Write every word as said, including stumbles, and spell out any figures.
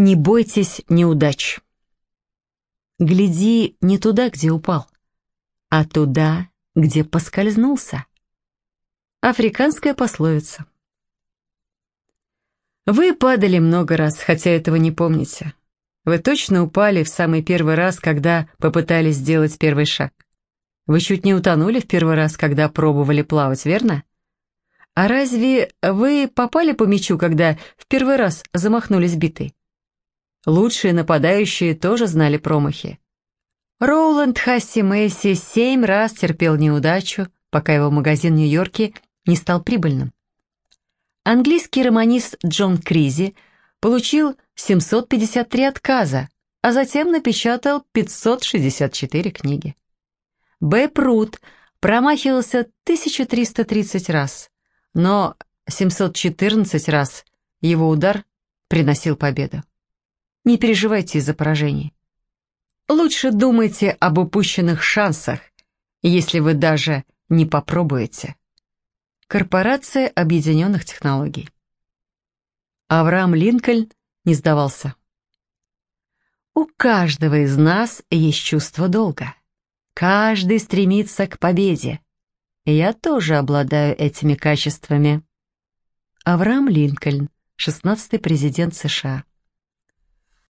Не бойтесь неудач. Гляди не туда, где упал, а туда, где поскользнулся. Африканская пословица. Вы падали много раз, хотя этого не помните. Вы точно упали в самый первый раз, когда попытались сделать первый шаг. Вы чуть не утонули в первый раз, когда пробовали плавать, верно? А разве вы попали по мячу, когда в первый раз замахнулись битой? Лучшие нападающие тоже знали промахи. Роуланд Хасси Мэйси семь раз терпел неудачу, пока его магазин в Нью-Йорке не стал прибыльным. Английский романист Джон Кризи получил семьсот пятьдесят три отказа, а затем напечатал пятьсот шестьдесят четыре книги. Бэб Рут промахивался тысячу триста тридцать раз, но семьсот четырнадцать раз его удар приносил победу. Не переживайте из-за поражений. Лучше думайте об упущенных шансах, если вы даже не попробуете. Корпорация объединенных технологий. Авраам Линкольн не сдавался. У каждого из нас есть чувство долга. Каждый стремится к победе. Я тоже обладаю этими качествами. Авраам Линкольн, шестнадцатый президент США.